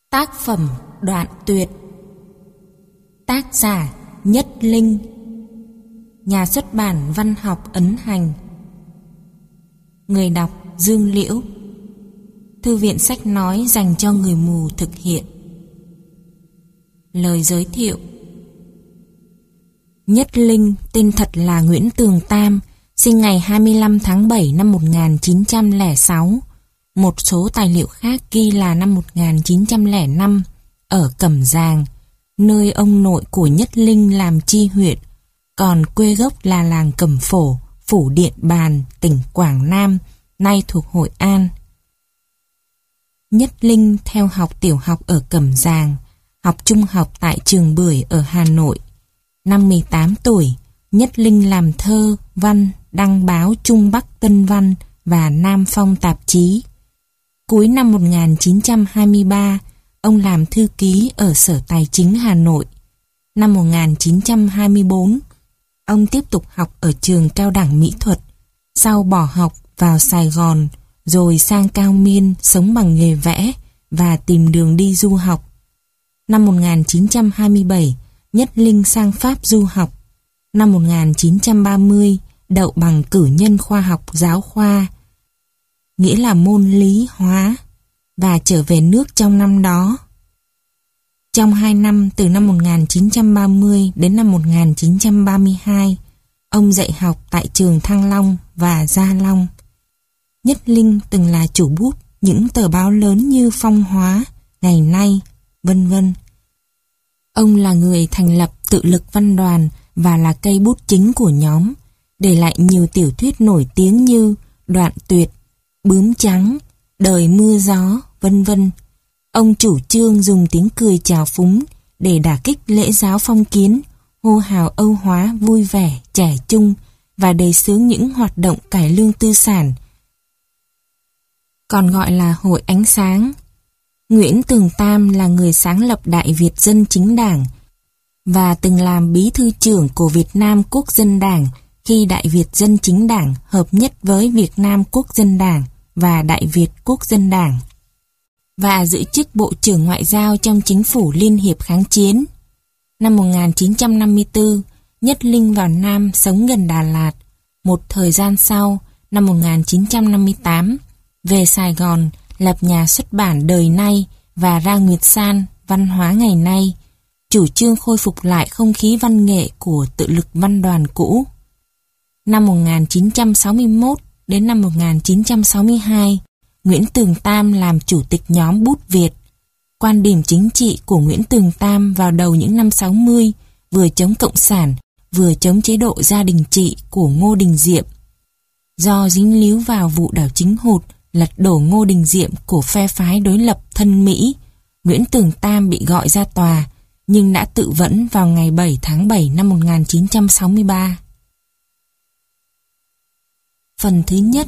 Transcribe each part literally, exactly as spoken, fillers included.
Tác phẩm Đoạn Tuyệt. Tác giả Nhất Linh. Nhà xuất bản Văn học Ấn Hành. Người đọc Dương Liễu. Thư viện sách nói dành cho người mù thực hiện. Lời giới thiệu. Nhất Linh tên thật là Nguyễn Tường Tam, sinh ngày hai mươi lăm tháng bảy năm một nghìn chín trăm lẻ sáu. Một số tài liệu khác ghi là năm một nghìn chín trăm lẻ năm, ở Cẩm Giàng, nơi ông nội của Nhất Linh làm chi huyện, còn quê gốc là làng Cẩm Phổ, phủ Điện Bàn, tỉnh Quảng Nam, nay thuộc Hội An. Nhất Linh theo học tiểu học ở Cẩm Giàng, học trung học tại trường Bưởi ở Hà Nội. Năm mười tám tuổi, Nhất Linh làm thơ, văn, đăng báo Trung Bắc Tân Văn và Nam Phong tạp chí. Cuối năm một nghìn chín trăm hai mươi ba, ông làm thư ký ở Sở Tài chính Hà Nội. Năm một nghìn chín trăm hai mươi bốn, ông tiếp tục học ở trường cao đẳng mỹ thuật, sau bỏ học vào Sài Gòn, rồi sang Cao Miên sống bằng nghề vẽ và tìm đường đi du học. Năm một nghìn chín trăm hai mươi bảy, Nhất Linh sang Pháp du học. Năm một nghìn chín trăm ba mươi, đậu bằng cử nhân khoa học giáo khoa, nghĩa là môn lý hóa, và trở về nước trong năm đó. Trong hai năm từ năm một nghìn chín trăm ba mươi đến năm một nghìn chín trăm ba mươi hai, ông dạy học tại trường Thăng Long và Gia Long. Nhất Linh từng là chủ bút những tờ báo lớn như Phong Hóa, Ngày Nay, vân vân. Ông là người thành lập Tự Lực Văn Đoàn và là cây bút chính của nhóm, để lại nhiều tiểu thuyết nổi tiếng như Đoạn Tuyệt, Bướm Trắng, Đời Mưa Gió, vân vân. Ông chủ trương dùng tiếng cười trào phúng để đả kích lễ giáo phong kiến, hô hào Âu hóa vui vẻ, trẻ trung và đề xướng những hoạt động cải lương tư sản, còn gọi là Hội Ánh Sáng. Nguyễn Tường Tam là người sáng lập Đại Việt Dân Chính Đảng và từng làm bí thư trưởng của Việt Nam Quốc dân Đảng khi Đại Việt Dân Chính Đảng hợp nhất với Việt Nam Quốc dân Đảng và Đại Việt Quốc dân Đảng, và giữ chức Bộ trưởng Ngoại giao trong Chính phủ Liên hiệp kháng chiến. Năm một nghìn chín trăm năm mươi tư, Nhất Linh vào Nam sống gần Đà Lạt. Một thời gian sau, năm một nghìn chín trăm năm mươi tám, về Sài Gòn lập nhà xuất bản Đời Nay và ra Nguyệt San, Văn hóa Ngày Nay, chủ trương khôi phục lại không khí văn nghệ của Tự Lực Văn Đoàn cũ. Năm một nghìn chín trăm sáu mươi mốt đến năm một nghìn chín trăm sáu mươi hai, Nguyễn Tường Tam làm chủ tịch nhóm Bút Việt. Quan điểm chính trị của Nguyễn Tường Tam vào đầu những năm sáu mươi vừa chống cộng sản, vừa chống chế độ gia đình trị của Ngô Đình Diệm. Do dính líu vào vụ đảo chính hụt, lật đổ Ngô Đình Diệm của phe phái đối lập thân Mỹ, Nguyễn Tường Tam bị gọi ra tòa, nhưng đã tự vẫn vào ngày bảy tháng bảy năm một nghìn chín trăm sáu mươi ba. Phần thứ nhất.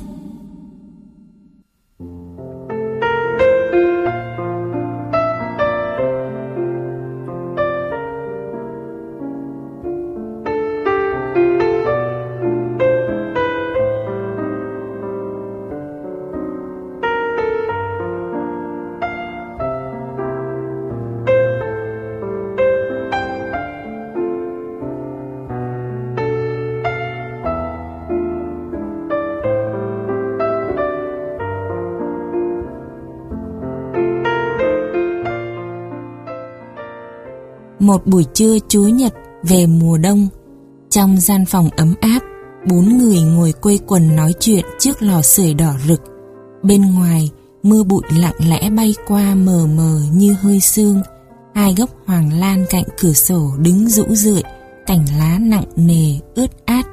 Một buổi trưa Chúa Nhật về mùa đông, trong gian phòng ấm áp, bốn người ngồi quây quần nói chuyện trước lò sưởi đỏ rực. Bên ngoài, mưa bụi lặng lẽ bay qua mờ mờ như hơi sương. Hai gốc hoàng lan cạnh cửa sổ đứng rũ rượi, cành lá nặng nề ướt át.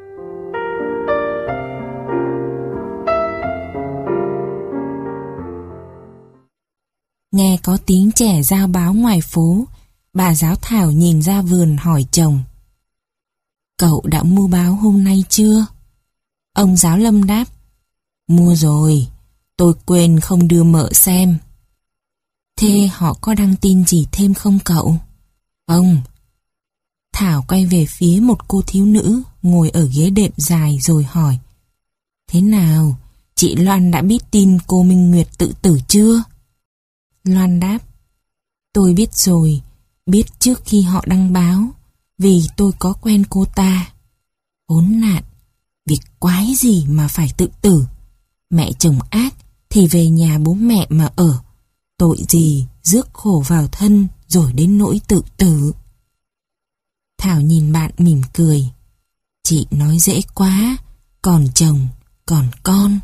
Nghe có tiếng trẻ giao báo ngoài phố, bà giáo Thảo nhìn ra vườn hỏi chồng: "Cậu đã mua báo hôm nay chưa?" Ông giáo Lâm đáp: "Mua rồi, tôi quên không đưa mợ xem." "Thế họ có đăng tin gì thêm không cậu?" "Không." Thảo quay về phía một cô thiếu nữ ngồi ở ghế đệm dài rồi hỏi: "Thế nào, chị Loan đã biết tin cô Minh Nguyệt tự tử chưa?" Loan đáp: Tôi biết rồi, biết trước khi họ đăng báo, vì tôi có quen cô ta. Khốn nạn, việc quái gì mà phải tự tử. Mẹ chồng ác thì về nhà bố mẹ mà ở. Tội gì rước khổ vào thân rồi đến nỗi tự tử. Thảo nhìn bạn mỉm cười. Chị nói dễ quá, còn chồng, còn con.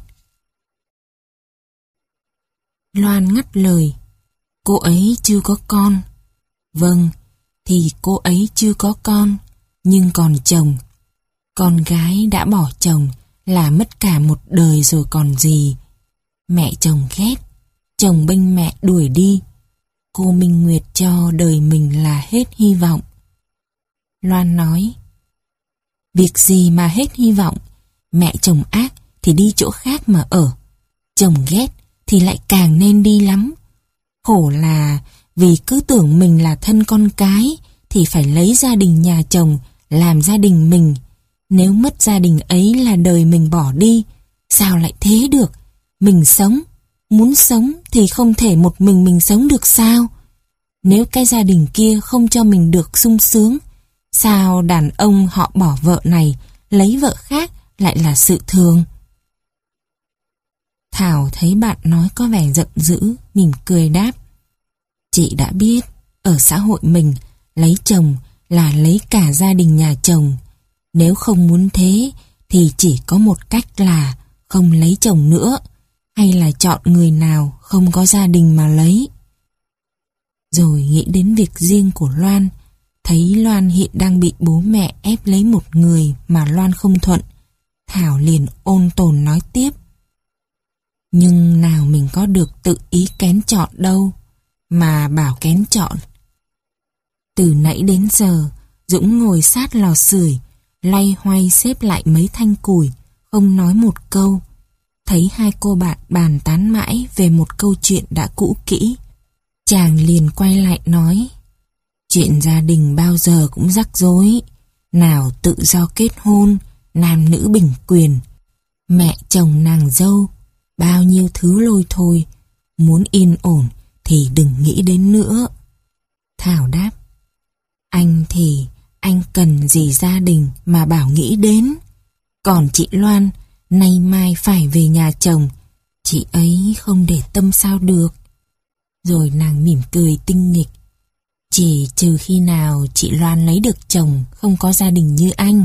Loan ngắt lời. Cô ấy chưa có con. Vâng, thì cô ấy chưa có con, nhưng còn chồng. Con gái đã bỏ chồng là mất cả một đời rồi còn gì. Mẹ chồng ghét, chồng bênh mẹ đuổi đi. Cô Minh Nguyệt cho đời mình là hết hy vọng. Loan nói. Việc gì mà hết hy vọng. Mẹ chồng ác thì đi chỗ khác mà ở. Chồng ghét thì lại càng nên đi lắm. Khổ là vì cứ tưởng mình là thân con cái thì phải lấy gia đình nhà chồng làm gia đình mình. Nếu mất gia đình ấy là đời mình bỏ đi. Sao lại thế được? Mình sống, muốn sống thì không thể một mình mình sống được sao? Nếu cái gia đình kia không cho mình được sung sướng, sao đàn ông họ bỏ vợ này lấy vợ khác lại là sự thường? Thảo thấy bạn nói có vẻ giận dữ, mỉm cười đáp. Chị đã biết, ở xã hội mình, lấy chồng là lấy cả gia đình nhà chồng. Nếu không muốn thế, thì chỉ có một cách là không lấy chồng nữa, hay là chọn người nào không có gia đình mà lấy. Rồi nghĩ đến việc riêng của Loan, thấy Loan hiện đang bị bố mẹ ép lấy một người mà Loan không thuận, Thảo liền ôn tồn nói tiếp. Nhưng nào mình có được tự ý kén chọn đâu, mà bảo kén chọn. Từ nãy đến giờ, Dũng ngồi sát lò sưởi, loay hoay xếp lại mấy thanh củi, không nói một câu. Thấy hai cô bạn bàn tán mãi về một câu chuyện đã cũ kỹ, chàng liền quay lại nói. Chuyện gia đình bao giờ cũng rắc rối, nào tự do kết hôn, nam nữ bình quyền. Mẹ chồng nàng dâu, bao nhiêu thứ lôi thôi, muốn yên ổn thì đừng nghĩ đến nữa. Thảo đáp. Anh thì anh cần gì gia đình mà bảo nghĩ đến. Còn chị Loan, nay mai phải về nhà chồng, chị ấy không để tâm sao được. Rồi nàng mỉm cười tinh nghịch. Chỉ trừ khi nào chị Loan lấy được chồng không có gia đình như anh.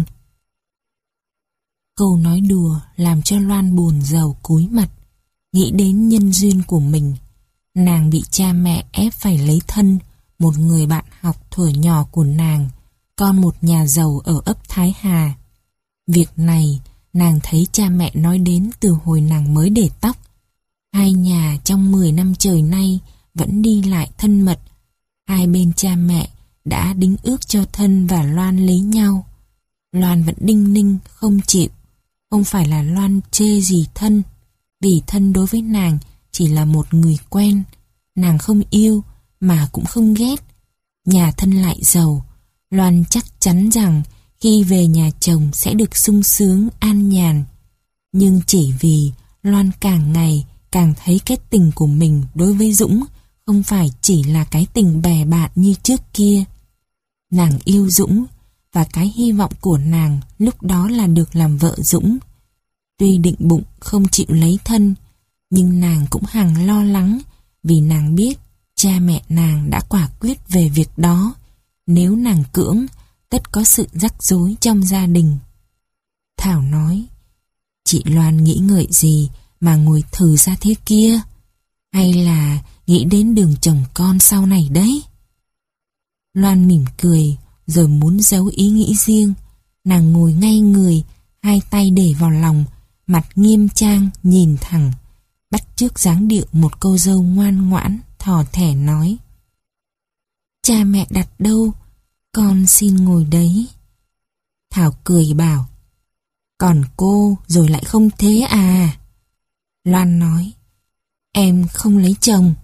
Câu nói đùa làm cho Loan buồn rầu cúi mặt, nghĩ đến nhân duyên của mình. Nàng bị cha mẹ ép phải lấy thân một người bạn học thuở nhỏ của nàng, con một nhà giàu ở ấp Thái Hà. Việc này nàng thấy cha mẹ nói đến từ hồi nàng mới để tóc. Hai nhà trong mười năm trời nay vẫn đi lại thân mật. Hai bên cha mẹ đã đính ước cho Thân và Loan lấy nhau. Loan vẫn đinh ninh không chịu. Không phải là Loan chê gì Thân, vì Thân đối với nàng chỉ là một người quen. Nàng không yêu mà cũng không ghét. Nhà Thân lại giàu, Loan chắc chắn rằng khi về nhà chồng sẽ được sung sướng an nhàn. Nhưng chỉ vì Loan càng ngày càng thấy cái tình của mình đối với Dũng không phải chỉ là cái tình bè bạn như trước kia. Nàng yêu Dũng, và cái hy vọng của nàng lúc đó là được làm vợ Dũng. Tuy định bụng không chịu lấy Thân, nhưng nàng cũng hằng lo lắng, vì nàng biết cha mẹ nàng đã quả quyết về việc đó. Nếu nàng cưỡng, tất có sự rắc rối trong gia đình. Thảo nói, chị Loan nghĩ ngợi gì mà ngồi thừ ra thế kia? Hay là nghĩ đến đường chồng con sau này đấy? Loan mỉm cười, rồi muốn giấu ý nghĩ riêng. Nàng ngồi ngay người, hai tay để vào lòng, mặt nghiêm trang nhìn thẳng, bắt chước dáng điệu một cô dâu ngoan ngoãn, thỏ thẻ nói. Cha mẹ đặt đâu, con xin ngồi đấy. Thảo cười bảo, còn cô rồi lại không thế à? Loan nói, em không lấy chồng.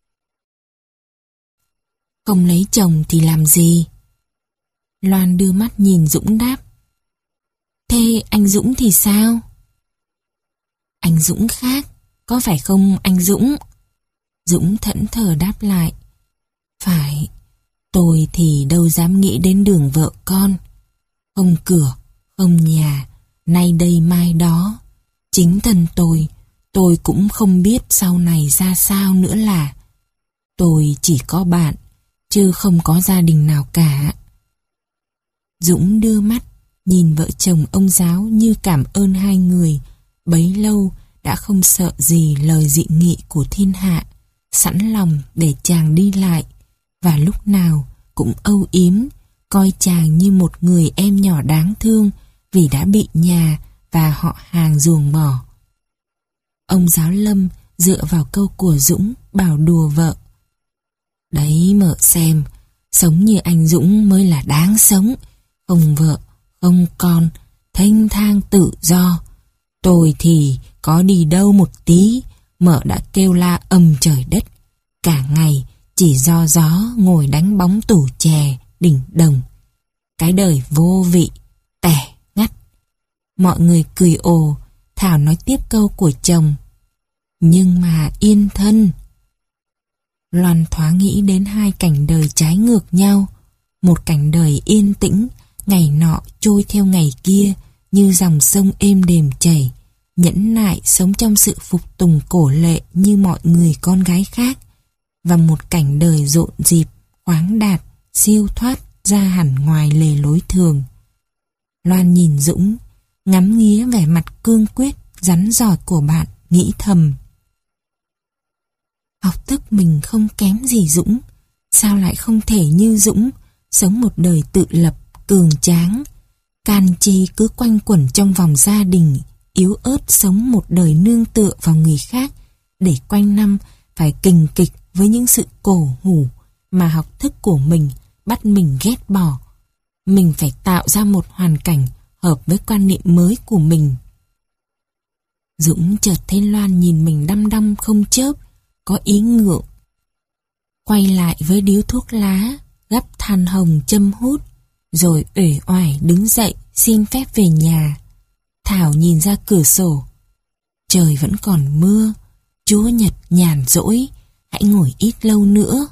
Không lấy chồng thì làm gì? Loan đưa mắt nhìn Dũng đáp. Thế anh Dũng thì sao? Anh Dũng khác, có phải không anh Dũng? Dũng thẫn thờ đáp lại. Phải, tôi thì đâu dám nghĩ đến đường vợ con. Không cửa, không nhà, nay đây mai đó. Chính thân tôi, tôi cũng không biết sau này ra sao nữa là. Tôi chỉ có bạn, chứ không có gia đình nào cả. Dũng đưa mắt, nhìn vợ chồng ông giáo như cảm ơn hai người, bấy lâu đã không sợ gì lời dị nghị của thiên hạ, sẵn lòng để chàng đi lại, và lúc nào cũng âu yếm, coi chàng như một người em nhỏ đáng thương vì đã bị nhà và họ hàng ruồng bỏ. Ông giáo Lâm dựa vào câu của Dũng bảo đùa vợ. Đấy mợ xem, sống như anh Dũng mới là đáng sống, không vợ, không con, thênh thang tự do. Tôi thì có đi đâu một tí, mợ đã kêu la ầm trời đất. Cả ngày chỉ do gió ngồi đánh bóng tủ chè, đỉnh đồng. Cái đời vô vị, tẻ, ngắt. Mọi người cười ồ, Thảo nói tiếp câu của chồng. Nhưng mà yên thân. Loan thoáng nghĩ đến hai cảnh đời trái ngược nhau. Một cảnh đời yên tĩnh, ngày nọ trôi theo ngày kia, như dòng sông êm đềm chảy, nhẫn nại sống trong sự phục tùng cổ lệ như mọi người con gái khác. Và một cảnh đời rộn rịp, khoáng đạt, siêu thoát ra hẳn ngoài lề lối thường. Loan nhìn Dũng, ngắm nghía vẻ mặt cương quyết, rắn rỏi của bạn, nghĩ thầm. Học thức mình không kém gì Dũng, sao lại không thể như Dũng, sống một đời tự lập, cường tráng. Can chi cứ quanh quẩn trong vòng gia đình, yếu ớt sống một đời nương tựa vào người khác, để quanh năm phải kình kịch với những sự cổ hủ mà học thức của mình bắt mình ghét bỏ. Mình phải tạo ra một hoàn cảnh hợp với quan niệm mới của mình. Dũng chợt thấy Loan nhìn mình đăm đăm không chớp, có ý ngượng. Quay lại với điếu thuốc lá, gắp than hồng châm hút, rồi uể oải đứng dậy xin phép về nhà. Thảo nhìn ra cửa sổ. Trời vẫn còn mưa, Chúa Nhật nhàn rỗi, hãy ngồi ít lâu nữa.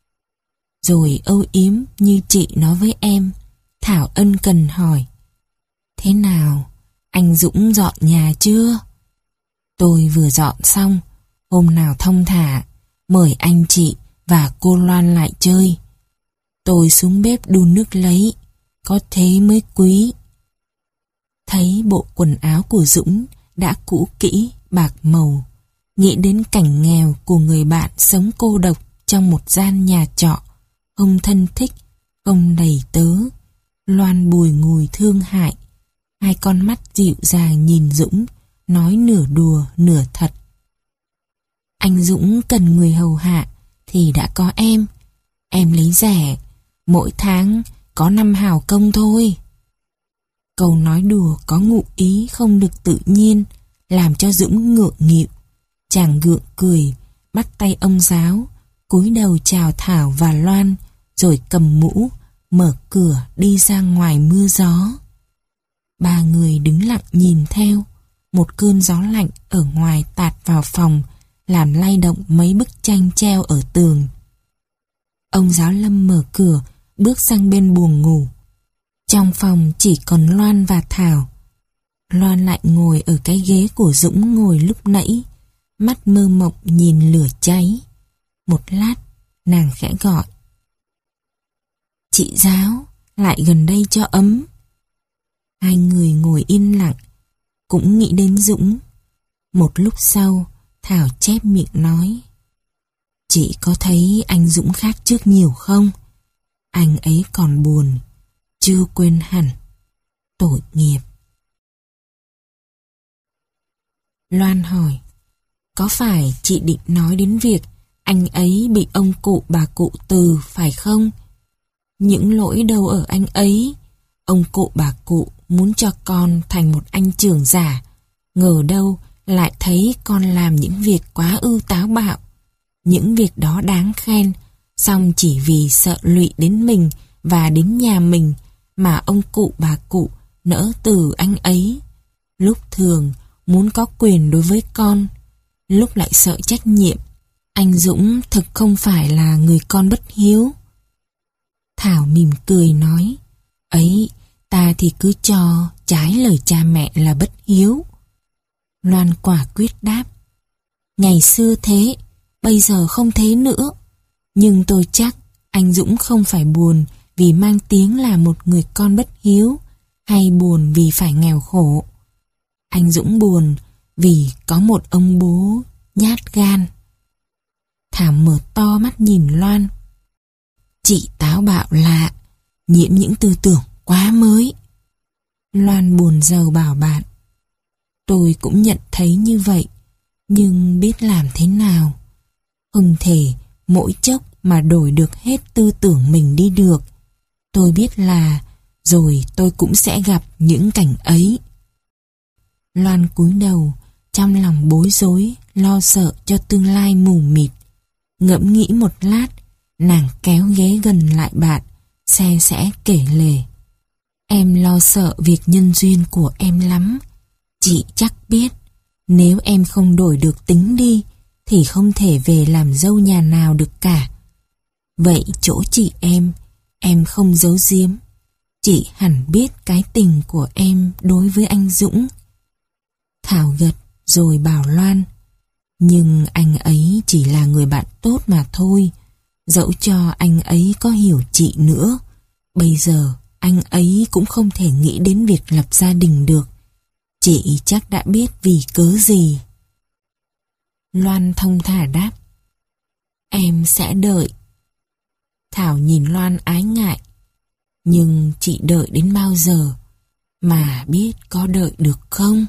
Rồi âu yếm như chị nói với em, Thảo ân cần hỏi. Thế nào, anh Dũng dọn nhà chưa? Tôi vừa dọn xong, hôm nào thong thả, mời anh chị và cô Loan lại chơi. Tôi xuống bếp đun nước lấy, có thế mới quý. Thấy bộ quần áo của Dũng đã cũ kỹ, bạc màu, nghĩ đến cảnh nghèo của người bạn sống cô độc trong một gian nhà trọ, không thân thích, không đầy tớ. Loan bùi ngùi thương hại, hai con mắt dịu dàng nhìn Dũng, nói nửa đùa nửa thật. Anh Dũng cần người hầu hạ thì đã có em. Em lấy rẻ, mỗi tháng có năm hào công thôi. Câu nói đùa có ngụ ý không được tự nhiên, làm cho Dũng ngượng nghịu. Chàng gượng cười, bắt tay ông giáo, cúi đầu chào Thảo và Loan, rồi cầm mũ, mở cửa đi ra ngoài mưa gió. Ba người đứng lặng nhìn theo. Một cơn gió lạnh ở ngoài tạt vào phòng, làm lay động mấy bức tranh treo ở tường. Ông giáo Lâm mở cửa, bước sang bên buồng ngủ. Trong phòng chỉ còn Loan và Thảo. Loan lại ngồi ở cái ghế của Dũng ngồi lúc nãy, mắt mơ mộng nhìn lửa cháy. Một lát, nàng khẽ gọi. Chị giáo, lại gần đây cho ấm. Hai người ngồi yên lặng, cũng nghĩ đến Dũng. Một lúc sau, Thảo chép miệng nói. Chị có thấy anh Dũng khác trước nhiều không? Anh ấy còn buồn, chưa quên hẳn. Tội nghiệp. Loan hỏi. Có phải chị định nói đến việc anh ấy bị ông cụ bà cụ từ phải không? Những lỗi đâu ở anh ấy. Ông cụ bà cụ muốn cho con thành một anh trưởng giả, ngờ đâu lại thấy con làm những việc quá ư táo bạo. Những việc đó đáng khen, song chỉ vì sợ lụy đến mình và đến nhà mình mà ông cụ bà cụ nỡ từ anh ấy. Lúc thường muốn có quyền đối với con, lúc lại sợ trách nhiệm. Anh Dũng thực không phải là người con bất hiếu. Thảo mỉm cười nói, ấy, ta thì cứ cho trái lời cha mẹ là bất hiếu. Loan quả quyết đáp, ngày xưa thế, bây giờ không thế nữa. Nhưng tôi chắc anh Dũng không phải buồn vì mang tiếng là một người con bất hiếu, hay buồn vì phải nghèo khổ. Anh Dũng buồn vì có một ông bố nhát gan. Thảo mở to mắt nhìn Loan. Chị táo bạo lạ, nhiễm những tư tưởng quá mới. Loan buồn rầu bảo bạn, tôi cũng nhận thấy như vậy, nhưng biết làm thế nào. Không thể mỗi chốc mà đổi được hết tư tưởng mình đi được. Tôi biết là rồi tôi cũng sẽ gặp những cảnh ấy. Loan cúi đầu, trong lòng bối rối, lo sợ cho tương lai mù mịt. Ngẫm nghĩ một lát, nàng kéo ghế gần lại bạn, xe sẽ kể lể. Em lo sợ việc nhân duyên của em lắm. Chị chắc biết, nếu em không đổi được tính đi, thì không thể về làm dâu nhà nào được cả. Vậy chỗ chị em, em không giấu giếm. Chị hẳn biết cái tình của em đối với anh Dũng. Thảo gật rồi bảo Loan, nhưng anh ấy chỉ là người bạn tốt mà thôi. Dẫu cho anh ấy có hiểu chị nữa, bây giờ anh ấy cũng không thể nghĩ đến việc lập gia đình được. Chị chắc đã biết vì cớ gì. Loan thông thả đáp, em sẽ đợi. Thảo nhìn Loan ái ngại, nhưng chị đợi đến bao giờ, mà biết có đợi được không?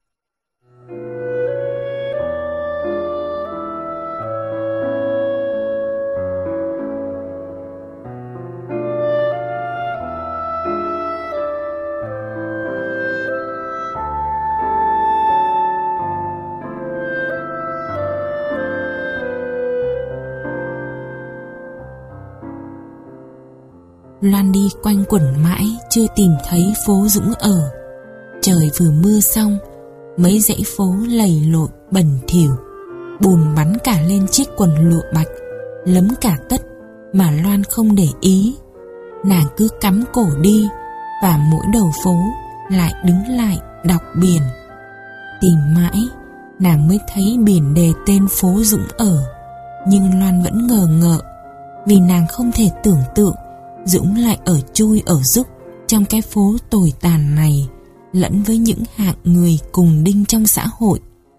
Loan đi quanh quẩn mãi chưa tìm thấy phố Dũng ở. Trời vừa mưa xong, mấy dãy phố lầy lội bẩn thỉu, bùn bắn cả lên chiếc quần lụa bạch, lấm cả tất mà Loan không để ý. Nàng cứ cắm cổ đi, và mỗi đầu phố lại đứng lại đọc biển. Tìm mãi, nàng mới thấy biển đề tên phố Dũng ở. Nhưng Loan vẫn ngờ ngợ, vì nàng không thể tưởng tượng Dũng lại ở chui ở rúc trong cái phố tồi tàn này, lẫn với những hạng người cùng đinh trong xã hội.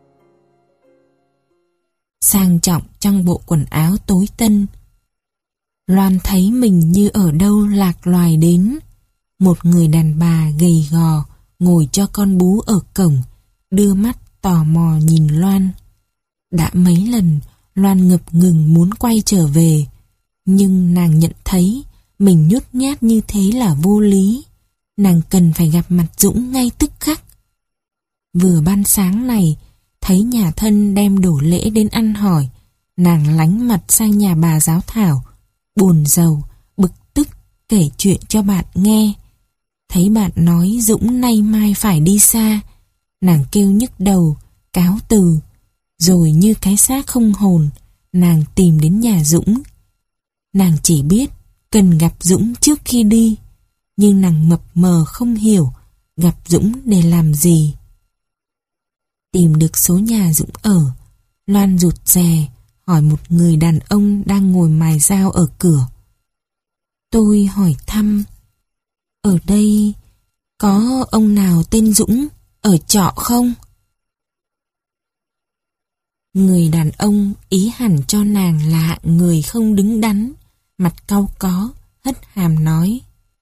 Sang trọng trong bộ quần áo tối tân, Loan thấy mình như ở đâu lạc loài đến. Một người đàn bà gầy gò ngồi cho con bú ở cổng, đưa mắt tò mò nhìn Loan. Đã mấy lần Loan ngập ngừng muốn quay trở về, nhưng nàng nhận thấy mình nhút nhát như thế là vô lý. Nàng cần phải gặp mặt Dũng ngay tức khắc. Vừa ban sáng này, thấy nhà thân đem đồ lễ đến ăn hỏi, nàng lánh mặt sang nhà bà giáo Thảo, buồn rầu, bực tức kể chuyện cho bạn nghe. Thấy bạn nói Dũng nay mai phải đi xa, nàng kêu nhức đầu, cáo từ. Rồi như cái xác không hồn, nàng tìm đến nhà Dũng. Nàng chỉ biết cần gặp Dũng trước khi đi, nhưng nàng mập mờ không hiểu gặp Dũng để làm gì. Tìm được số nhà Dũng ở, Loan rụt rè hỏi một người đàn ông đang ngồi mài dao ở cửa. Tôi hỏi thăm, ở đây có ông nào tên Dũng ở trọ không? Người đàn ông ý hẳn cho nàng là hạng người không đứng đắn, mặt cau có, hất hàm nói,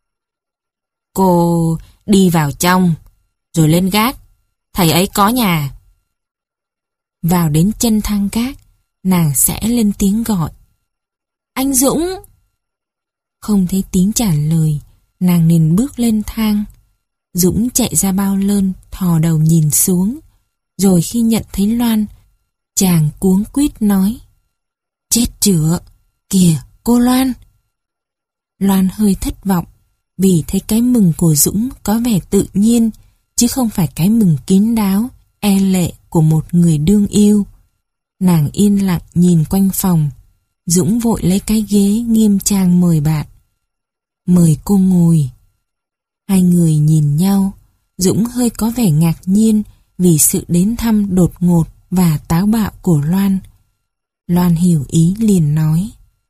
cô đi vào trong, rồi lên gác, thầy ấy có nhà. Vào đến chân thang gác, nàng sẽ lên tiếng gọi, anh Dũng. Không thấy tiếng trả lời, nàng liền bước lên thang. Dũng chạy ra bao lơn, thò đầu nhìn xuống, rồi khi nhận thấy Loan, chàng cuống quýt nói, chết chửa, kìa cô Loan. Loan hơi thất vọng, vì thấy cái mừng của Dũng có vẻ tự nhiên, chứ không phải cái mừng kín đáo, e lệ của một người đương yêu. Nàng yên lặng nhìn quanh phòng. Dũng vội lấy cái ghế nghiêm trang mời bạn. Mời cô ngồi. Hai người nhìn nhau. Dũng hơi có vẻ ngạc nhiên vì sự đến thăm đột ngột và táo bạo của Loan. Loan hiểu ý liền nói: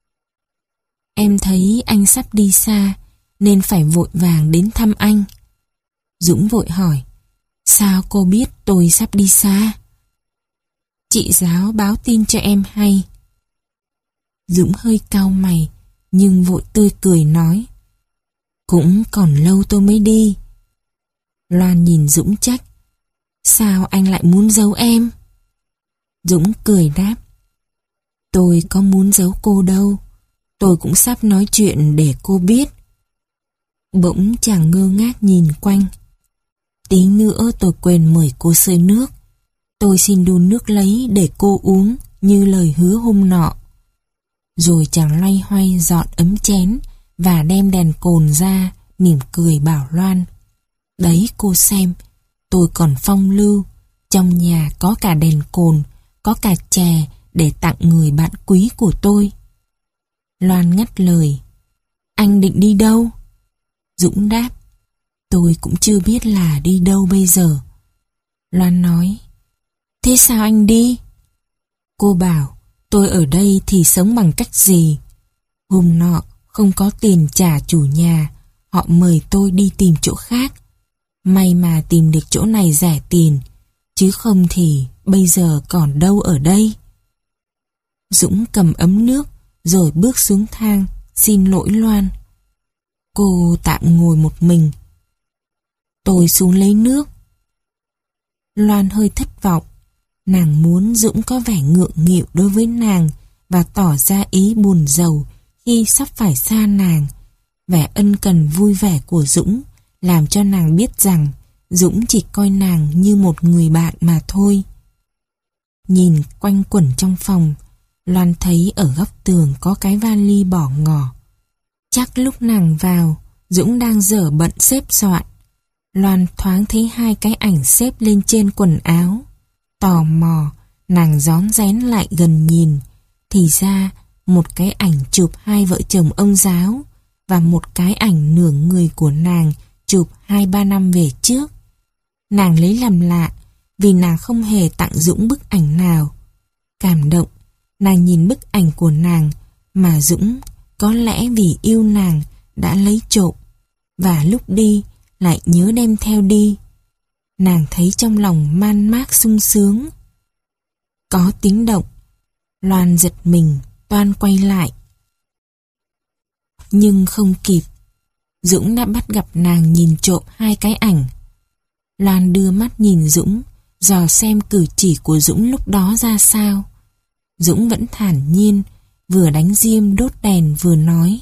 Em thấy anh sắp đi xa nên phải vội vàng đến thăm anh. Dũng vội hỏi: Sao cô biết tôi sắp đi xa? Chị giáo báo tin cho em hay. Dũng hơi cau mày nhưng vội tươi cười nói: Cũng còn lâu tôi mới đi. Loan nhìn Dũng trách: Sao anh lại muốn giấu em? Dũng cười đáp: Tôi có muốn giấu cô đâu. Tôi cũng sắp nói chuyện để cô biết. Bỗng chàng ngơ ngác nhìn quanh. Tí nữa tôi quên mời cô xơi nước. Tôi xin đun nước lấy để cô uống như lời hứa hôm nọ. Rồi chàng loay hoay dọn ấm chén và đem đèn cồn ra, mỉm cười bảo Loan: Đấy cô xem, tôi còn phong lưu. Trong nhà có cả đèn cồn, có cả chè để tặng người bạn quý của tôi. Loan ngắt lời: Anh định đi đâu? Dũng đáp: Tôi cũng chưa biết là đi đâu bây giờ. Loan nói: Thế sao anh đi? Cô bảo: Tôi ở đây thì sống bằng cách gì? Hôm nọ không có tiền trả chủ nhà, họ mời tôi đi tìm chỗ khác. May mà tìm được chỗ này rẻ tiền, chứ không thì bây giờ còn đâu ở đây. Dũng cầm ấm nước rồi bước xuống thang xin lỗi Loan. Cô tạm ngồi một mình. Tôi xuống lấy nước. Loan hơi thất vọng. Nàng muốn Dũng có vẻ ngượng nghịu đối với nàng và tỏ ra ý buồn rầu khi sắp phải xa nàng. Vẻ ân cần vui vẻ của Dũng làm cho nàng biết rằng Dũng chỉ coi nàng như một người bạn mà thôi. Nhìn quanh quẩn trong phòng, Loan thấy ở góc tường có cái vali bỏ ngỏ. Chắc lúc nàng vào, Dũng đang dở bận xếp soạn. Loan thoáng thấy hai cái ảnh xếp lên trên quần áo. Tò mò, nàng rón rén lại gần nhìn. Thì ra, một cái ảnh chụp hai vợ chồng ông giáo và một cái ảnh nửa người của nàng chụp hai ba năm về trước. Nàng lấy làm lạ vì nàng không hề tặng Dũng bức ảnh nào. Cảm động, nàng nhìn bức ảnh của nàng mà Dũng có lẽ vì yêu nàng đã lấy trộm và lúc đi lại nhớ đem theo đi. Nàng thấy trong lòng man mác sung sướng. Có tiếng động, Loan giật mình toan quay lại. Nhưng không kịp, Dũng đã bắt gặp nàng nhìn trộm hai cái ảnh. Loan đưa mắt nhìn Dũng, dò xem cử chỉ của Dũng lúc đó ra sao. Dũng vẫn thản nhiên, vừa đánh diêm đốt đèn vừa nói: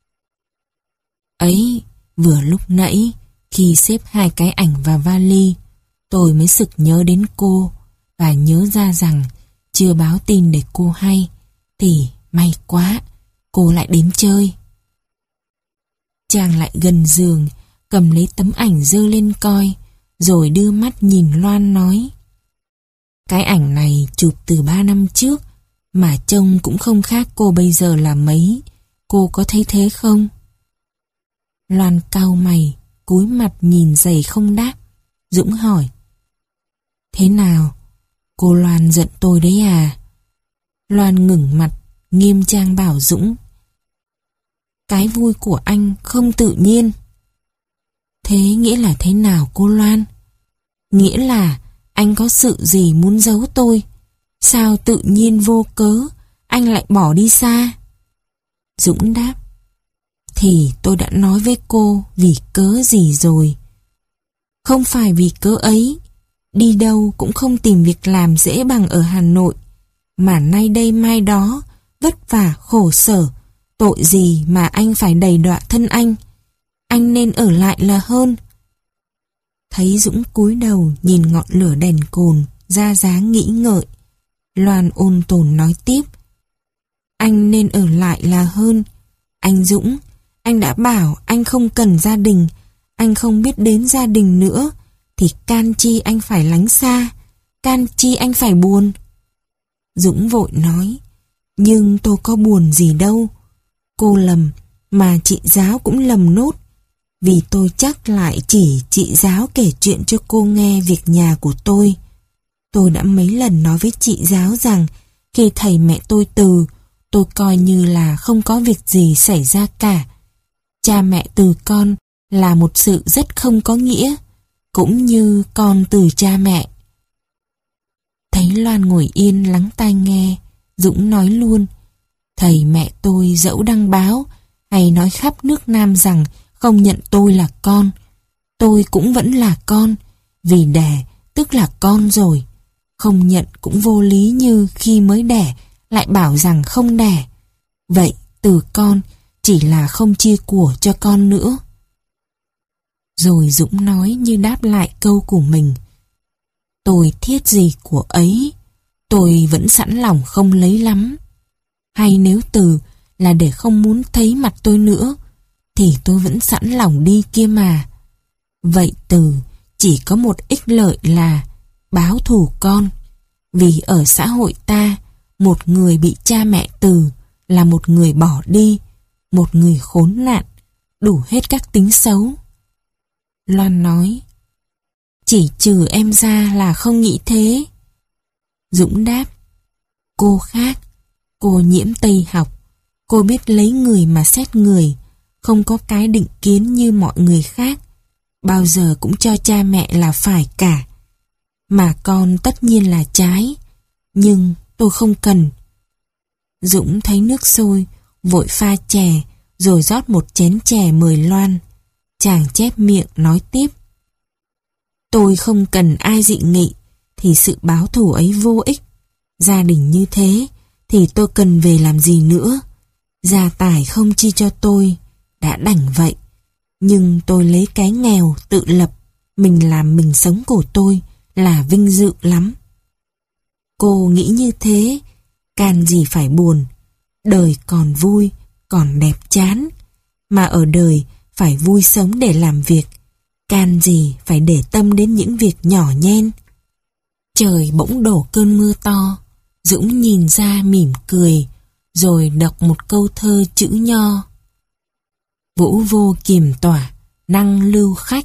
Ấy, vừa lúc nãy, khi xếp hai cái ảnh vào vali, tôi mới sực nhớ đến cô và nhớ ra rằng chưa báo tin để cô hay, thì may quá, cô lại đến chơi. Chàng lại gần giường, cầm lấy tấm ảnh dơ lên coi, rồi đưa mắt nhìn Loan nói: Cái ảnh này chụp từ ba năm trước, mà trông cũng không khác cô bây giờ là mấy. Cô có thấy thế không? Loan cau mày, cúi mặt nhìn giày không đáp. Dũng hỏi: Thế nào? Cô Loan giận tôi đấy à? Loan ngẩng mặt, nghiêm trang bảo Dũng: Cái vui của anh không tự nhiên. Thế nghĩa là thế nào cô Loan? Nghĩa là anh có sự gì muốn giấu tôi? Sao tự nhiên vô cớ anh lại bỏ đi xa? Dũng đáp: Thì tôi đã nói với cô vì cớ gì rồi. Không phải vì cớ ấy, đi đâu cũng không tìm việc làm dễ bằng ở Hà Nội, mà nay đây mai đó vất vả khổ sở, tội gì mà anh phải đầy đọa thân anh. Anh nên ở lại là hơn. Thấy Dũng cúi đầu nhìn ngọn lửa đèn cồn, ra dáng nghĩ ngợi, Loan ôn tồn nói tiếp: Anh nên ở lại là hơn. Anh Dũng, anh đã bảo anh không cần gia đình, anh không biết đến gia đình nữa, thì can chi anh phải lánh xa, can chi anh phải buồn. Dũng vội nói, nhưng tôi có buồn gì đâu. Cô lầm, mà chị giáo cũng lầm nốt. Vì tôi chắc lại chỉ chị giáo kể chuyện cho cô nghe việc nhà của tôi. Tôi đã mấy lần nói với chị giáo rằng khi thầy mẹ tôi từ, tôi coi như là không có việc gì xảy ra cả. Cha mẹ từ con là một sự rất không có nghĩa, cũng như con từ cha mẹ. Thấy Loan ngồi yên lắng tai nghe, Dũng nói luôn, thầy mẹ tôi dẫu đăng báo hay nói khắp nước Nam rằng không nhận tôi là con, tôi cũng vẫn là con, vì đẻ tức là con rồi. Không nhận cũng vô lý như khi mới đẻ lại bảo rằng không đẻ. Vậy từ con chỉ là không chia của cho con nữa. Rồi Dũng nói như đáp lại câu của mình, tôi thiết gì của ấy, tôi vẫn sẵn lòng không lấy lắm. Hay nếu từ là để không muốn thấy mặt tôi nữa, thì tôi vẫn sẵn lòng đi kia mà. Vậy từ chỉ có một ích lợi là báo thù con. Vì ở xã hội ta, một người bị cha mẹ từ là một người bỏ đi, một người khốn nạn, đủ hết các tính xấu. Loan nói, chỉ trừ em ra là không nghĩ thế. Dũng đáp, cô khác, cô nhiễm Tây học, cô biết lấy người mà xét người, không có cái định kiến như mọi người khác, bao giờ cũng cho cha mẹ là phải cả. Mà con tất nhiên là trái, nhưng tôi không cần. Dũng thấy nước sôi, vội pha chè, rồi rót một chén chè mời Loan. Chàng chép miệng nói tiếp, tôi không cần ai dị nghị, thì sự báo thù ấy vô ích. Gia đình như thế, thì tôi cần về làm gì nữa. Gia tài không chi cho tôi, đã đành vậy. Nhưng tôi lấy cái nghèo tự lập, mình làm mình sống của tôi là vinh dự lắm. Cô nghĩ như thế, can gì phải buồn. Đời còn vui, còn đẹp chán. Mà ở đời phải vui sống để làm việc, can gì phải để tâm đến những việc nhỏ nhen. Trời bỗng đổ cơn mưa to, Dũng nhìn ra mỉm cười, rồi đọc một câu thơ chữ Nho. Vũ vô kiềm tỏa, năng lưu khách.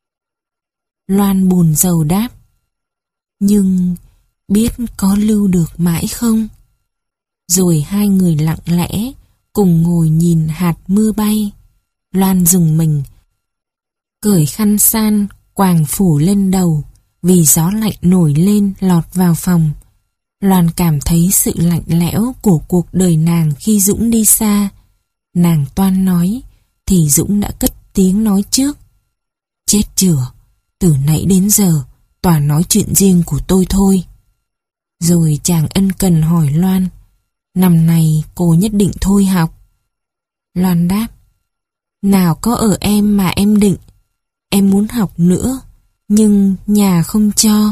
Loan buồn rầu đáp, nhưng biết có lưu được mãi không? Rồi hai người lặng lẽ cùng ngồi nhìn hạt mưa bay. Loan rùng mình, cởi khăn san quàng phủ lên đầu, vì gió lạnh nổi lên lọt vào phòng. Loan cảm thấy sự lạnh lẽo của cuộc đời nàng khi Dũng đi xa. Nàng toan nói, thì Dũng đã cất tiếng nói trước. Chết chửa, từ nãy đến giờ toàn nói chuyện riêng của tôi thôi. Rồi chàng ân cần hỏi Loan, năm nay cô nhất định thôi học? Loan đáp, nào có ở em mà em định. Em muốn học nữa, nhưng nhà không cho.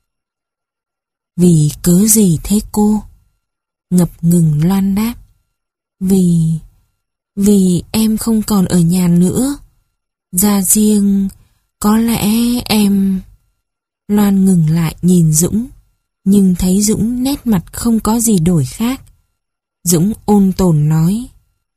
Vì cớ gì thế cô? Ngập ngừng Loan đáp, Vì... Vì em không còn ở nhà nữa. Ra riêng, có lẽ em... Loan ngừng lại nhìn Dũng, nhưng thấy Dũng nét mặt không có gì đổi khác. Dũng ôn tồn nói,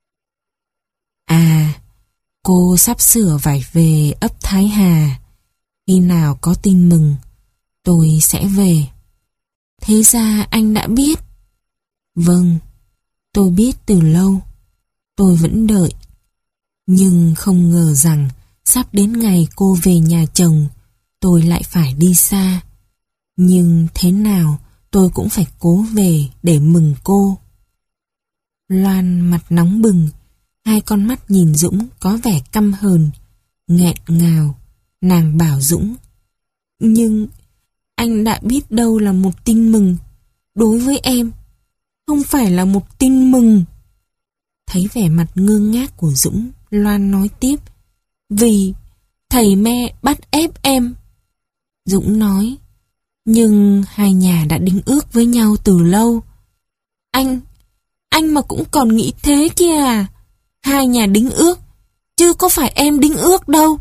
à, cô sắp sửa phải về ấp Thái Hà. Khi nào có tin mừng, tôi sẽ về. Thế ra anh đã biết? Vâng, tôi biết từ lâu. Tôi vẫn đợi. Nhưng không ngờ rằng sắp đến ngày cô về nhà chồng, tôi lại phải đi xa. Nhưng thế nào tôi cũng phải cố về để mừng cô. Loan mặt nóng bừng, hai con mắt nhìn Dũng có vẻ căm hờn, nghẹn ngào. Nàng bảo Dũng, nhưng anh đã biết đâu là một tin mừng. Đối với em, không phải là một tin mừng. Thấy vẻ mặt ngơ ngác của Dũng, Loan nói tiếp, vì thầy mẹ bắt ép em. Dũng nói, nhưng hai nhà đã đính ước với nhau từ lâu. Anh, anh mà cũng còn nghĩ thế kia à? Hai nhà đính ước, chứ có phải em đính ước đâu.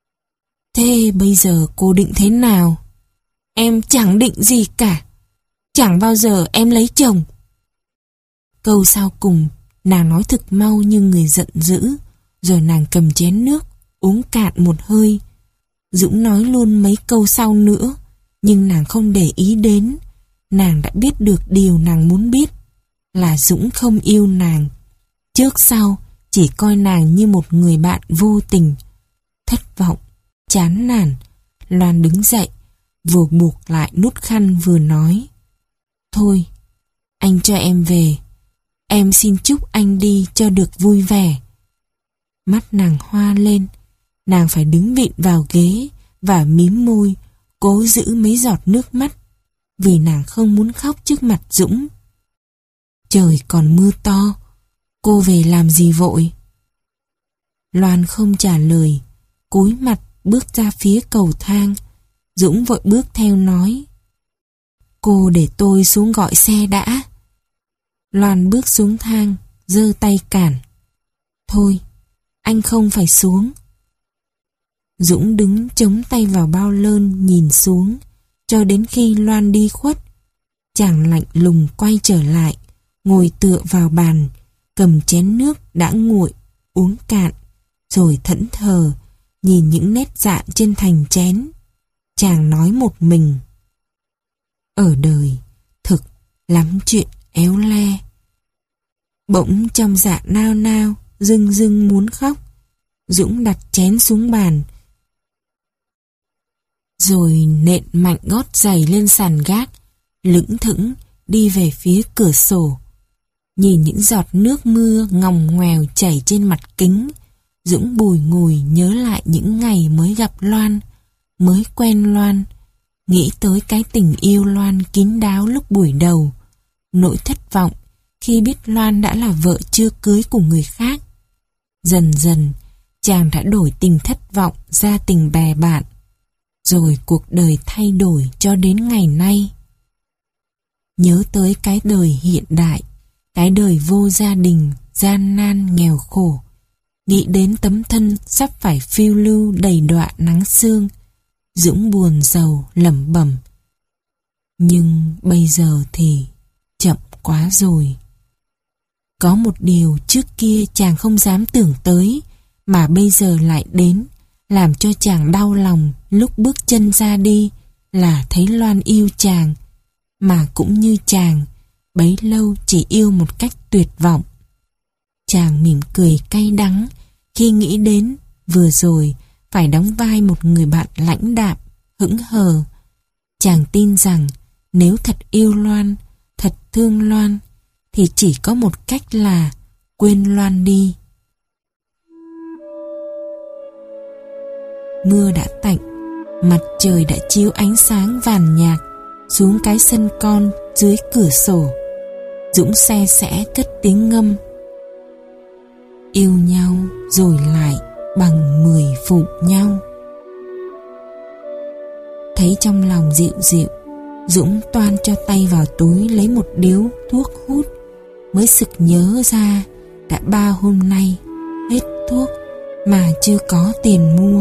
Thế bây giờ cô định thế nào? Em chẳng định gì cả. chẳng bao giờ em lấy chồng. Câu sau cùng, nàng nói thực mau như người giận dữ, rồi nàng cầm chén nước, uống cạn một hơi. Dũng nói luôn mấy câu sau nữa, nhưng nàng không để ý đến. Nàng đã biết được điều nàng muốn biết, là Dũng không yêu nàng. Trước sau, chỉ coi nàng như một người bạn vô tình. Thất vọng, chán nản, Loan đứng dậy, vừa buộc lại nút khăn vừa nói: Thôi, anh cho em về. Em xin chúc anh đi cho được vui vẻ. Mắt nàng hoa lên, nàng phải đứng vịn vào ghế và mím môi, cố giữ mấy giọt nước mắt, vì nàng không muốn khóc trước mặt Dũng. Trời còn mưa to, cô về làm gì vội? Loan không trả lời, cúi mặt bước ra phía cầu thang. Dũng vội bước theo nói: Cô để tôi xuống gọi xe đã. Loan bước xuống thang, giơ tay cản: Thôi, anh không phải xuống. Dũng đứng chống tay vào bao lơn nhìn xuống, cho đến khi Loan đi khuất. Chàng lạnh lùng quay trở lại, ngồi tựa vào bàn, cầm chén nước đã nguội, uống cạn, rồi thẫn thờ, nhìn những nét dạn trên thành chén. Chàng nói một mình: Ở đời, thực lắm chuyện éo le. Bỗng trong dạ nao nao, rưng rưng muốn khóc. Dũng đặt chén xuống bàn, rồi nện mạnh gót giày lên sàn gác, lững thững đi về phía cửa sổ. Nhìn những giọt nước mưa ngòng ngoèo chảy trên mặt kính, Dũng bùi ngùi nhớ lại những ngày mới gặp Loan, mới quen Loan, nghĩ tới cái tình yêu Loan kín đáo lúc buổi đầu, nỗi thất vọng khi biết Loan đã là vợ chưa cưới của người khác. Dần dần, chàng đã đổi tình thất vọng ra tình bè bạn, rồi cuộc đời thay đổi cho đến ngày nay. Nhớ tới cái đời hiện đại, cái đời vô gia đình, gian nan nghèo khổ, nghĩ đến tấm thân sắp phải phiêu lưu đầy đọa nắng sương, Dũng buồn rầu lẩm bẩm: Nhưng bây giờ thì chậm quá rồi. Có một điều trước kia chàng không dám tưởng tới, mà bây giờ lại đến, làm cho chàng đau lòng lúc bước chân ra đi, là thấy Loan yêu chàng, mà cũng như chàng, bấy lâu chỉ yêu một cách tuyệt vọng. Chàng mỉm cười cay đắng khi nghĩ đến vừa rồi phải đóng vai một người bạn lãnh đạm, hững hờ. Chàng tin rằng nếu thật yêu Loan, thật thương Loan, thì chỉ có một cách là quên Loan đi. Mưa đã tạnh, mặt trời đã chiếu ánh sáng vàng nhạt xuống cái sân con dưới cửa sổ. Dũng se sẻ cất tiếng ngâm: Yêu nhau rồi lại bằng mười phụ nhau. Thấy trong lòng dịu dịu, Dũng toan cho tay vào túi lấy một điếu thuốc hút, mới sực nhớ ra đã ba hôm nay hết thuốc mà chưa có tiền mua.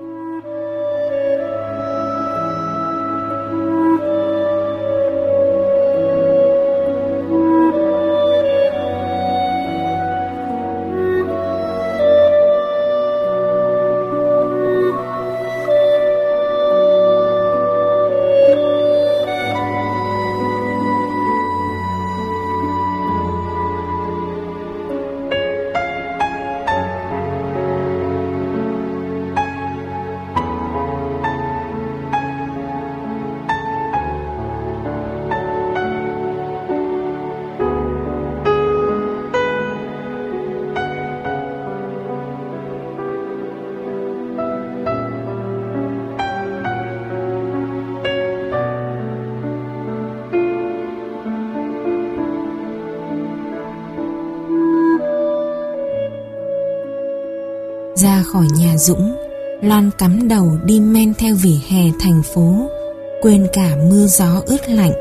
Ra khỏi nhà Dũng, Loan cắm đầu đi men theo vỉa hè thành phố, quên cả mưa gió ướt lạnh.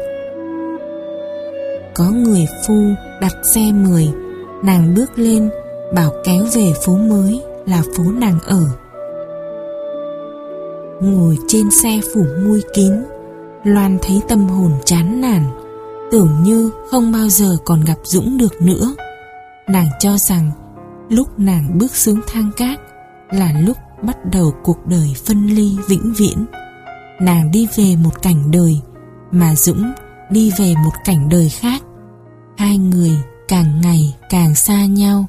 Có người phu đặt xe mời, nàng bước lên bảo kéo về phố mới là phố nàng ở. Ngồi trên xe phủ mui kín, Loan thấy tâm hồn chán nản, tưởng như không bao giờ còn gặp Dũng được nữa. Nàng cho rằng lúc nàng bước xuống thang cát là lúc bắt đầu cuộc đời phân ly vĩnh viễn. Nàng đi về một cảnh đời, mà Dũng đi về một cảnh đời khác. Hai người càng ngày càng xa nhau.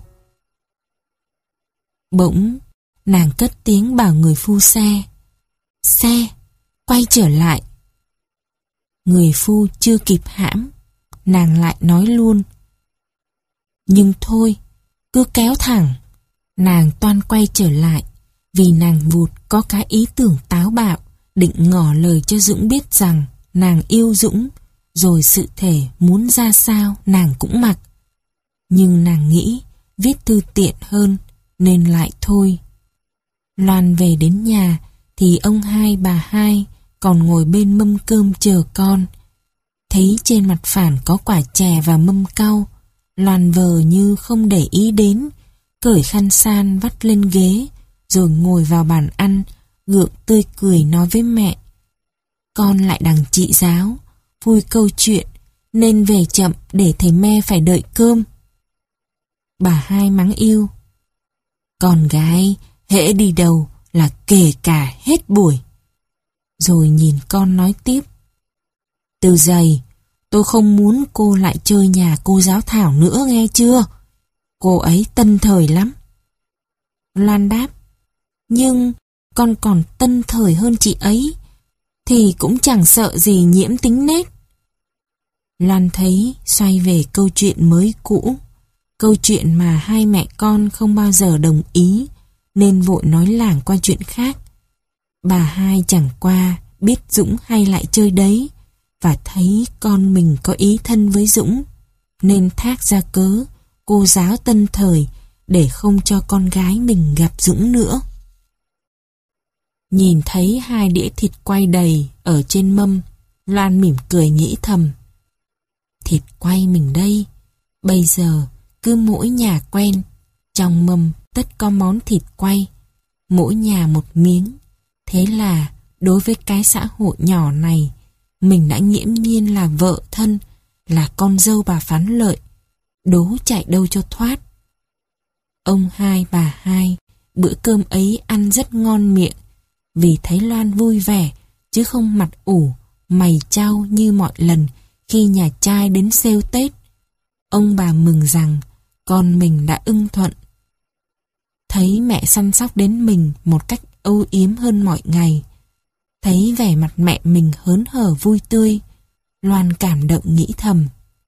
Bỗng nàng cất tiếng bảo người phu xe: "Xe, quay trở lại." Người phu chưa kịp hãm, nàng lại nói luôn: "Nhưng thôi, cứ kéo thẳng." Nàng toan quay trở lại, vì nàng vụt có cái ý tưởng táo bạo, định ngỏ lời cho Dũng biết rằng nàng yêu Dũng, rồi sự thể muốn ra sao nàng cũng mặc. Nhưng nàng nghĩ viết thư tiện hơn, nên lại thôi. Loan về đến nhà thì ông hai bà hai còn ngồi bên mâm cơm chờ con. Thấy trên mặt phản có quả chè và mâm cau, Loan vờ như không để ý đến, cởi khăn san vắt lên ghế, rồi ngồi vào bàn ăn, gượng tươi cười nói với mẹ: "Con lại đằng chị giáo, vui câu chuyện, nên về chậm để thầy me phải đợi cơm." Bà hai mắng yêu: "Con gái hễ đi đâu là kể cả hết buổi." Rồi nhìn con nói tiếp: "Từ giày, tôi không muốn cô lại chơi nhà cô giáo Thảo nữa nghe chưa? Cô ấy tân thời lắm." Loan đáp: "Nhưng con còn tân thời hơn chị ấy, thì cũng chẳng sợ gì nhiễm tính nết." Loan thấy xoay về câu chuyện mới cũ, câu chuyện mà hai mẹ con không bao giờ đồng ý, nên vội nói lảng qua chuyện khác. Bà hai chẳng qua biết Dũng hay lại chơi đấy, và thấy con mình có ý thân với Dũng, nên thác ra cớ cô giáo tân thời để không cho con gái mình gặp Dũng nữa. Nhìn thấy hai đĩa thịt quay đầy ở trên mâm, Loan mỉm cười nghĩ thầm: thịt quay mình đây, bây giờ cứ mỗi nhà quen, trong mâm tất có món thịt quay, mỗi nhà một miếng. Thế là đối với cái xã hội nhỏ này, mình đã nghiễm nhiên là vợ thân, là con dâu bà Phán Lợi, đố chạy đâu cho thoát. Ông hai bà hai bữa cơm ấy ăn rất ngon miệng, vì thấy Loan vui vẻ, chứ không mặt ủ, mày chau như mọi lần khi nhà trai đến sale Tết. Ông bà mừng rằng con mình đã ưng thuận. Thấy mẹ săn sóc đến mình một cách âu yếm hơn mọi ngày, thấy vẻ mặt mẹ mình hớn hở vui tươi, Loan cảm động nghĩ thầm: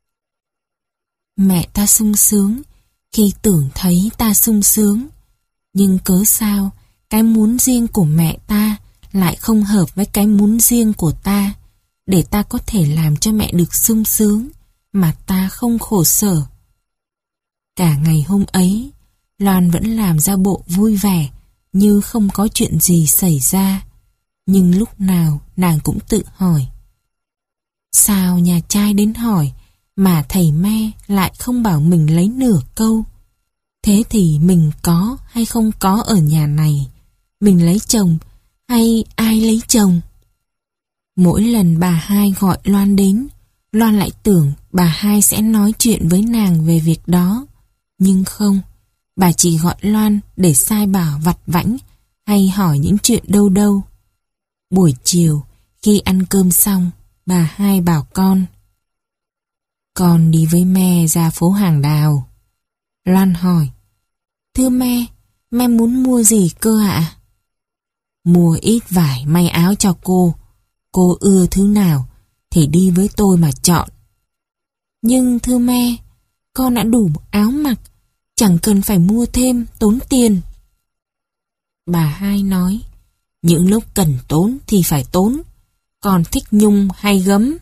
mẹ ta sung sướng khi tưởng thấy ta sung sướng, nhưng cớ sao cái muốn riêng của mẹ ta lại không hợp với cái muốn riêng của ta, để ta có thể làm cho mẹ được sung sướng mà ta không khổ sở. Cả ngày hôm ấy, Loan vẫn làm ra bộ vui vẻ như không có chuyện gì xảy ra, nhưng lúc nào nàng cũng tự hỏi: sao nhà trai đến hỏi mà thầy me lại không bảo mình lấy nửa câu? Thế thì mình có hay không có ở nhà này? Mình lấy chồng hay ai lấy chồng? Mỗi lần bà hai gọi Loan đến, Loan lại tưởng bà hai sẽ nói chuyện với nàng về việc đó. Nhưng không, bà chỉ gọi Loan để sai bảo vặt vãnh hay hỏi những chuyện đâu đâu. Buổi chiều, khi ăn cơm xong, bà hai bảo con: con đi với me ra phố Hàng Đào. Loan hỏi: thưa me, me muốn mua gì cơ ạ? Mua ít vải may áo cho cô. Cô ưa thứ nào thì đi với tôi mà chọn. Nhưng thưa me, con đã đủ áo mặc, chẳng cần phải mua thêm tốn tiền. Bà hai nói: những lúc cần tốn thì phải tốn, con thích nhung hay gấm?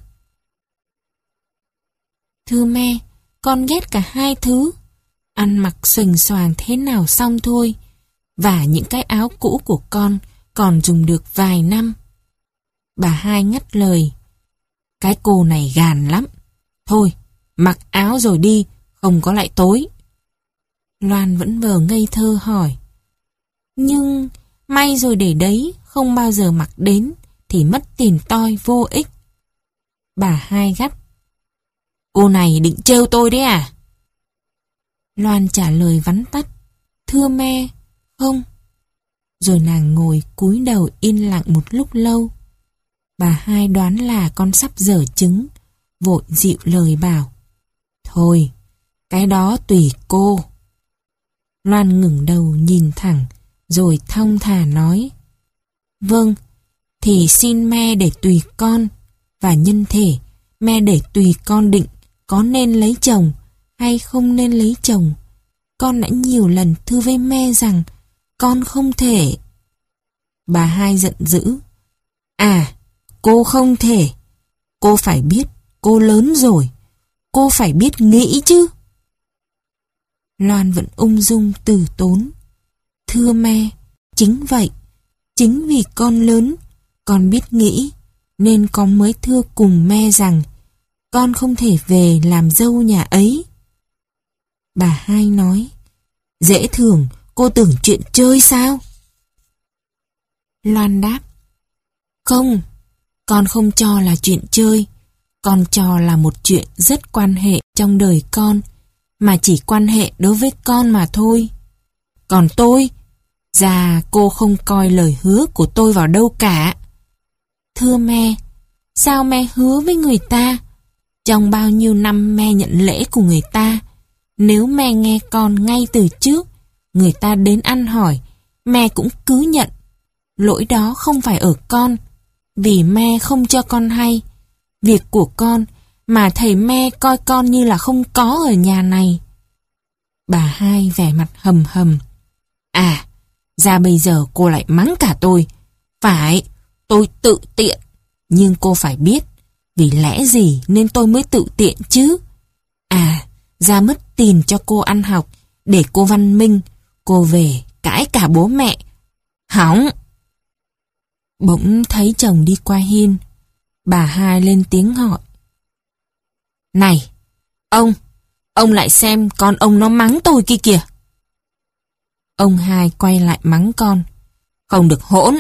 Thưa me, con ghét cả hai thứ. Ăn mặc xoành xoàng thế nào xong thôi, và những cái áo cũ của con còn dùng được vài năm. Bà hai ngắt lời: cái cô này gàn lắm. Thôi, mặc áo rồi đi, không có lại tối. Loan vẫn vờ ngây thơ hỏi: nhưng may rồi để đấy, không bao giờ mặc đến thì mất tiền toi vô ích. Bà hai gắt: Cô này định trêu tôi đấy à? Loan trả lời vắn tắt. Thưa me, không. Rồi nàng ngồi cúi đầu yên lặng một lúc lâu. Bà hai đoán là con sắp dở trứng, vội dịu lời bảo. Thôi, cái đó tùy cô. Loan ngẩng đầu nhìn thẳng, rồi thong thả nói. Vâng, thì xin me để tùy con, và nhân thể, me để tùy con định có nên lấy chồng hay không nên lấy chồng. Con đã nhiều lần thưa với me rằng con không thể. Bà hai giận dữ. À, cô không thể. Cô phải biết, cô lớn rồi. Cô phải biết nghĩ chứ. Loan vẫn ung dung từ tốn. Thưa me, chính vậy. Chính vì con lớn, con biết nghĩ, nên con mới thưa cùng me rằng con không thể về làm dâu nhà ấy. Bà hai nói. Dễ thường, cô tưởng chuyện chơi sao? Loan đáp. Không, con không cho là chuyện chơi. Con cho là một chuyện rất quan hệ trong đời con, mà chỉ quan hệ đối với con mà thôi. Còn tôi, già cô không coi lời hứa của tôi vào đâu cả. Thưa me, sao me hứa với người ta? Trong bao nhiêu năm me nhận lễ của người ta, nếu me nghe con ngay từ trước, người ta đến ăn hỏi, me cũng cứ nhận. Lỗi đó không phải ở con, vì me không cho con hay. Việc của con mà thầy me coi con như là không có ở nhà này. Bà hai vẻ mặt hầm hầm. À, ra bây giờ cô lại mắng cả tôi. Phải, tôi tự tiện. Nhưng cô phải biết, vì lẽ gì nên tôi mới tự tiện chứ. À, ra mất tiền cho cô ăn học, để cô văn minh, cô về cãi cả bố mẹ. Hỏng! Bỗng thấy chồng đi qua hiên. Bà hai lên tiếng hỏi. Này, ông, ông lại xem con ông nó mắng tôi kia kìa. Ông hai quay lại mắng con. Không được hỗn.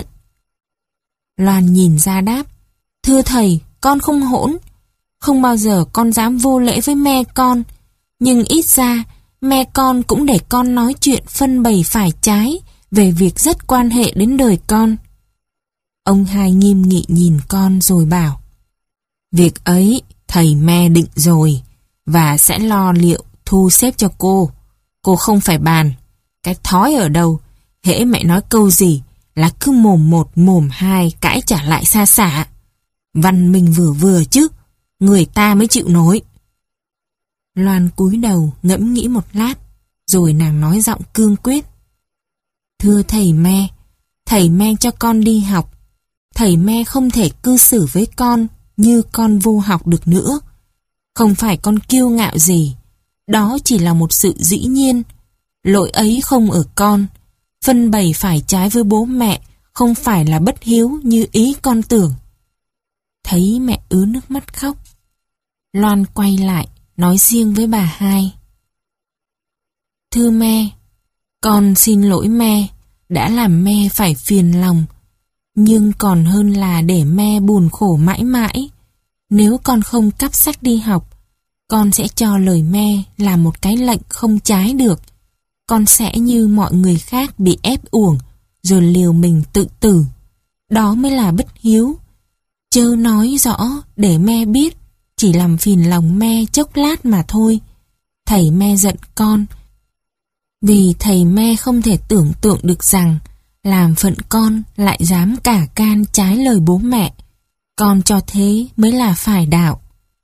Loan nhìn ra đáp. Thưa thầy, con không hỗn. Không bao giờ con dám vô lễ với me con. Nhưng ít ra, me con cũng để con nói chuyện phân bày phải trái về việc rất quan hệ đến đời con. Ông hai nghiêm nghị nhìn con rồi bảo. Việc ấy thầy me định rồi, và sẽ lo liệu thu xếp cho cô. Cô không phải bàn. Cái thói ở đâu, hễ mẹ nói câu gì là cứ mồm một mồm hai cãi trả lại xa xả. Văn minh vừa vừa chứ, người ta mới chịu nổi. Loan cúi đầu ngẫm nghĩ một lát, rồi nàng nói giọng cương quyết. Thưa thầy me, thầy me cho con đi học. Thầy me không thể cư xử với con như con vô học được nữa. Không phải con kiêu ngạo gì, đó chỉ là một sự dĩ nhiên. Lỗi ấy không ở con. Phân bày phải trái với bố mẹ không phải là bất hiếu như ý con tưởng. Thấy mẹ ứa nước mắt khóc, Loan quay lại nói riêng với bà hai. Thưa me, con xin lỗi me, đã làm me phải phiền lòng. Nhưng còn hơn là để me buồn khổ mãi mãi. Nếu con không cắp sách đi học, con sẽ cho lời me là một cái lệnh không trái được. Con sẽ như mọi người khác bị ép uổng, rồi liều mình tự tử. Đó mới là bất hiếu. Chớ nói rõ để me biết, chỉ làm phiền lòng me chốc lát mà thôi. Thầy me giận con, vì thầy me không thể tưởng tượng được rằng làm phận con lại dám cả can trái lời bố mẹ. Con cho thế mới là phải đạo.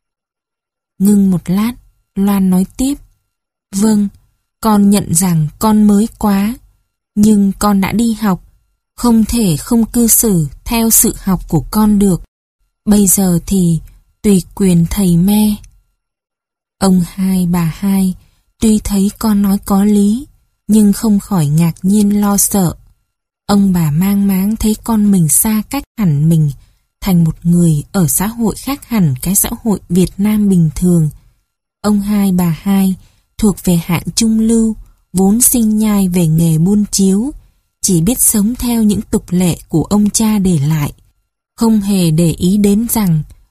Ngưng một lát, Loan nói tiếp. Vâng, con nhận rằng con mới quá, nhưng con đã đi học, không thể không cư xử theo sự học của con được. Bây giờ thì tùy quyền thầy me. Ông hai bà hai tuy thấy con nói có lý, nhưng không khỏi ngạc nhiên lo sợ. Ông bà mang máng thấy con mình xa cách hẳn mình, thành một người ở xã hội khác hẳn cái xã hội Việt Nam bình thường. Ông hai bà hai thuộc về hạng trung lưu, vốn sinh nhai về nghề buôn chiếu, chỉ biết sống theo những tục lệ của ông cha để lại, không hề để ý đến rằng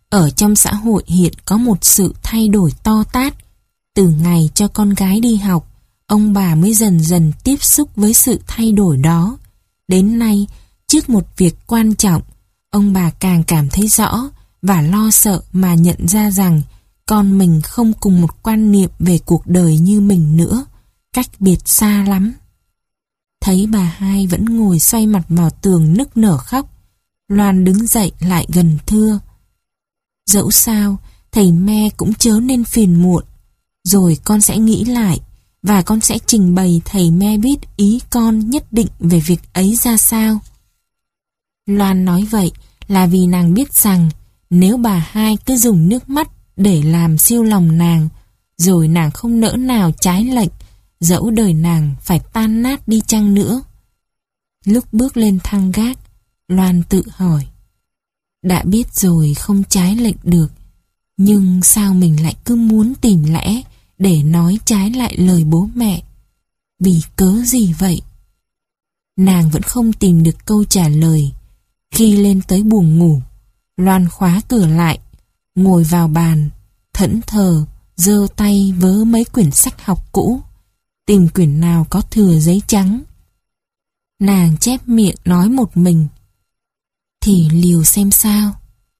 Ở trong xã hội hiện có một sự thay đổi to tát. Từ ngày cho con gái đi học, ông bà mới dần dần tiếp xúc với sự thay đổi đó. Đến nay, trước một việc quan trọng, ông bà càng cảm thấy rõ và lo sợ mà nhận ra rằng con mình không cùng một quan niệm về cuộc đời như mình nữa, cách biệt xa lắm. Thấy bà hai vẫn ngồi xoay mặt vào tường nức nở khóc, Loan đứng dậy lại gần thưa: Dẫu sao, thầy me cũng chớ nên phiền muộn. Rồi con sẽ nghĩ lại, và con sẽ trình bày thầy me biết ý con nhất định về việc ấy ra sao. Loan nói vậy là vì nàng biết rằng nếu bà hai cứ dùng nước mắt để làm siêu lòng nàng, rồi nàng không nỡ nào trái lệnh, dẫu đời nàng phải tan nát đi chăng nữa. Lúc bước lên thang gác, Loan tự hỏi: đã biết rồi không trái lệnh được, nhưng sao mình lại cứ muốn tìm lẽ để nói trái lại lời bố mẹ? Vì cớ gì vậy? Nàng vẫn không tìm được câu trả lời. Khi lên tới buồng ngủ, Loan khóa cửa lại, ngồi vào bàn, thẫn thờ, giơ tay vớ mấy quyển sách học cũ, tìm quyển nào có thừa giấy trắng. Nàng chép miệng nói một mình: thì liều xem sao.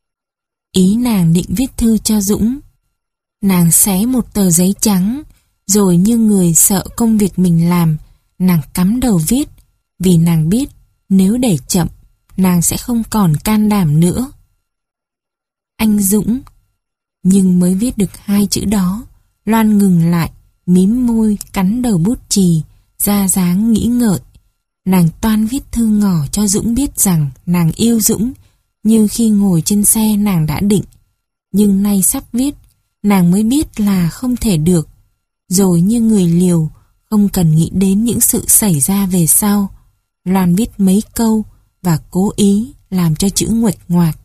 Ý nàng định viết thư cho Dũng. Nàng xé một tờ giấy trắng, rồi như người sợ công việc mình làm, nàng cắm đầu viết, vì nàng biết nếu để chậm, nàng sẽ không còn can đảm nữa. Anh Dũng. Nhưng mới viết được hai chữ đó, Loan ngừng lại, mím môi, cắn đầu bút chì, ra dáng nghĩ ngợi. Nàng toan viết thư ngỏ cho Dũng biết rằng nàng yêu Dũng, như khi ngồi trên xe nàng đã định. Nhưng nay sắp viết, nàng mới biết là không thể được. Rồi như người liều, không cần nghĩ đến những sự xảy ra về sau, Loan viết mấy câu và cố ý làm cho chữ nguệch ngoạc.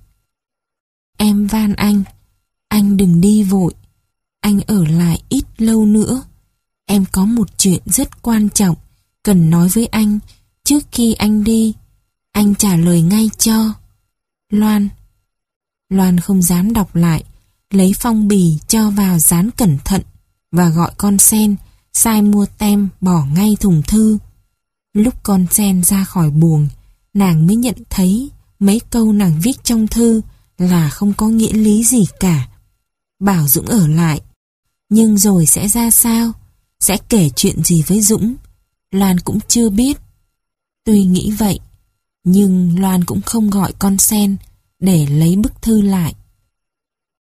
Em van anh, anh đừng đi vội, anh ở lại ít lâu nữa. Em có một chuyện rất quan trọng cần nói với anh trước khi anh đi. Anh trả lời ngay cho. Loan. Loan không dám đọc lại, lấy phong bì cho vào dán cẩn thận và gọi con sen sai mua tem bỏ ngay thùng thư. Lúc con sen ra khỏi buồng, nàng mới nhận thấy mấy câu nàng viết trong thư là không có nghĩa lý gì cả. Bảo Dũng ở lại, nhưng rồi sẽ ra sao? Sẽ kể chuyện gì với Dũng? Loan cũng chưa biết. Tuy nghĩ vậy, nhưng Loan cũng không gọi con sen để lấy bức thư lại.